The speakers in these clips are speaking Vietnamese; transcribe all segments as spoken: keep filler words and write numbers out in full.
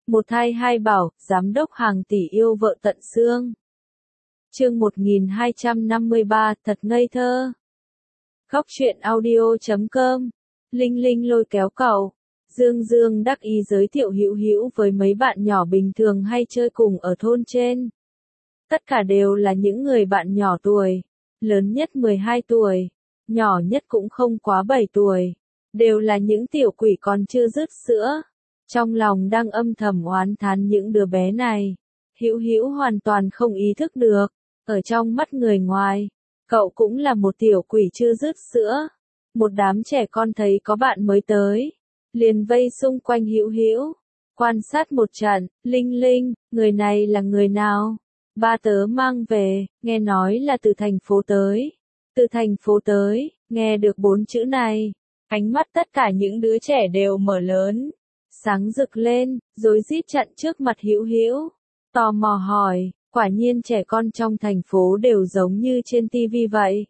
Một thai hai bảo, giám đốc hàng tỷ yêu vợ tận xương. Chương một nghìn hai trăm năm mươi ba, thật ngây thơ. Góc truyện audio chấm com. Linh Linh lôi kéo cậu. Dương Dương đắc ý giới thiệu Hữu Hữu với mấy bạn nhỏ bình thường hay chơi cùng ở thôn trên. Tất cả đều là những người bạn nhỏ tuổi, lớn nhất mười hai tuổi, nhỏ nhất cũng không quá bảy tuổi, đều là những tiểu quỷ còn chưa dứt sữa. Trong lòng đang âm thầm oán thán những đứa bé này, Hữu Hữu hoàn toàn không ý thức được, ở trong mắt người ngoài, cậu cũng là một tiểu quỷ chưa dứt sữa. Một đám trẻ con thấy có bạn mới tới, liền vây xung quanh Hữu Hữu, quan sát một trận. Linh Linh, người này là người nào? Ba tớ mang về, nghe nói là từ thành phố tới. Từ thành phố tới, nghe được bốn chữ này, ánh mắt tất cả những đứa trẻ đều mở lớn, sáng rực lên, rối rít chặn trước mặt Hữu Hữu, tò mò hỏi, quả nhiên trẻ con trong thành phố đều giống như trên tivi vậy.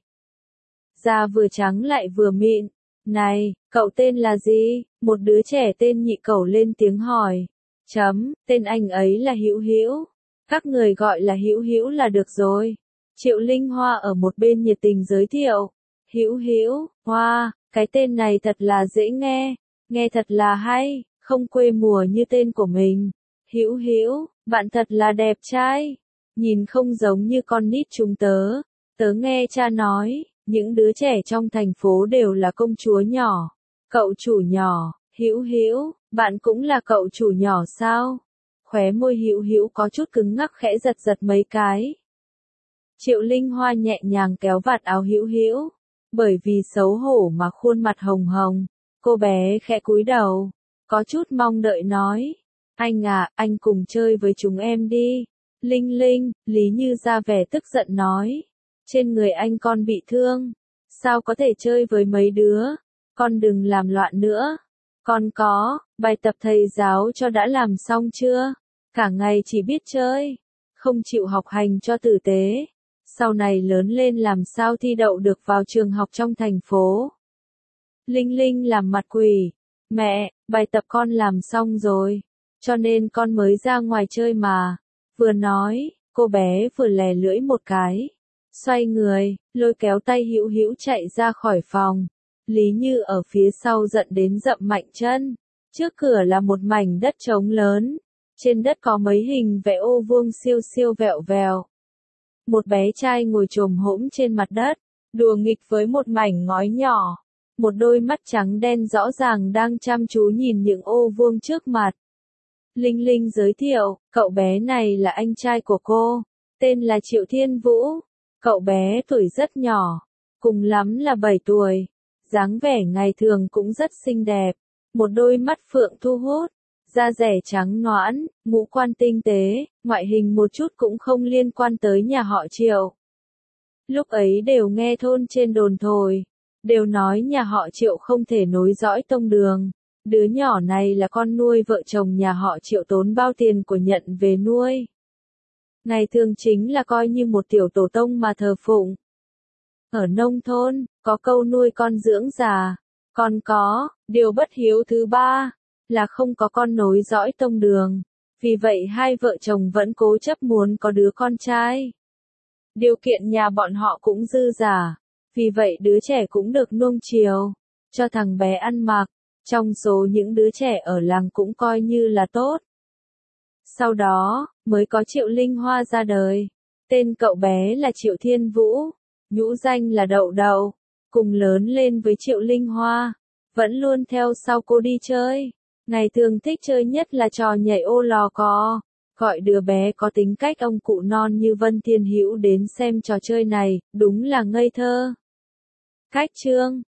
Da vừa trắng lại vừa mịn. Này, cậu tên là gì? Một đứa trẻ tên Nhị Cẩu lên tiếng hỏi. Chấm, tên anh ấy là Hữu Hữu. Các người gọi là Hữu Hữu là được rồi. Triệu Linh Hoa ở một bên nhiệt tình giới thiệu. Hữu Hữu, Hoa, cái tên này thật là dễ nghe, nghe thật là hay, không quê mùa như tên của mình. Hữu Hữu, bạn thật là đẹp trai, nhìn không giống như con nít chúng tớ. Tớ nghe cha nói, những đứa trẻ trong thành phố đều là công chúa nhỏ. Cậu chủ nhỏ, Hữu Hữu, bạn cũng là cậu chủ nhỏ sao? Khóe môi Hữu Hữu có chút cứng ngắc khẽ giật giật mấy cái. Triệu Linh Hoa nhẹ nhàng kéo vạt áo Hữu Hữu, bởi vì xấu hổ mà khuôn mặt hồng hồng, cô bé khẽ cúi đầu, có chút mong đợi nói, anh à, anh cùng chơi với chúng em đi. Linh Linh, Lý Như ra vẻ tức giận nói, trên người anh con bị thương, sao có thể chơi với mấy đứa, con đừng làm loạn nữa. Con có, bài tập thầy giáo cho đã làm xong chưa? Cả ngày chỉ biết chơi, không chịu học hành cho tử tế. Sau này lớn lên làm sao thi đậu được vào trường học trong thành phố. Linh Linh làm mặt quỷ. Mẹ, bài tập con làm xong rồi, cho nên con mới ra ngoài chơi mà. Vừa nói, cô bé vừa lè lưỡi một cái, xoay người, lôi kéo tay Hữu Hữu chạy ra khỏi phòng. Lý Như ở phía sau giận đến dậm mạnh chân. Trước cửa là một mảnh đất trống lớn, trên đất có mấy hình vẽ ô vuông siêu siêu vẹo vèo. Một bé trai ngồi chồm hổm trên mặt đất, đùa nghịch với một mảnh ngói nhỏ. Một đôi mắt trắng đen rõ ràng đang chăm chú nhìn những ô vuông trước mặt. Linh Linh giới thiệu, cậu bé này là anh trai của cô, tên là Triệu Thiên Vũ. Cậu bé tuổi rất nhỏ, cùng lắm là bảy tuổi, dáng vẻ ngày thường cũng rất xinh đẹp, một đôi mắt phượng thu hút, da dẻ trắng nõn, ngũ quan tinh tế, ngoại hình một chút cũng không liên quan tới nhà họ Triệu. Lúc ấy đều nghe thôn trên đồn thổi, đều nói nhà họ Triệu không thể nối dõi tông đường. Đứa nhỏ này là con nuôi vợ chồng nhà họ Triệu tốn bao tiền của nhận về nuôi. Ngày thường chính là coi như một tiểu tổ tông mà thờ phụng. Ở nông thôn, có câu nuôi con dưỡng già, còn có, điều bất hiếu thứ ba, là không có con nối dõi tông đường. Vì vậy hai vợ chồng vẫn cố chấp muốn có đứa con trai. Điều kiện nhà bọn họ cũng dư giả, vì vậy đứa trẻ cũng được nuông chiều, cho thằng bé ăn mặc. Trong số những đứa trẻ ở làng cũng coi như là tốt. Sau đó, mới có Triệu Linh Hoa ra đời. Tên cậu bé là Triệu Thiên Vũ, nhũ danh là Đậu Đậu, cùng lớn lên với Triệu Linh Hoa, vẫn luôn theo sau cô đi chơi. Ngày thường thích chơi nhất là trò nhảy ô lò cò, gọi đứa bé có tính cách ông cụ non như Vân Thiên Hữu đến xem trò chơi này, đúng là ngây thơ. Cách chương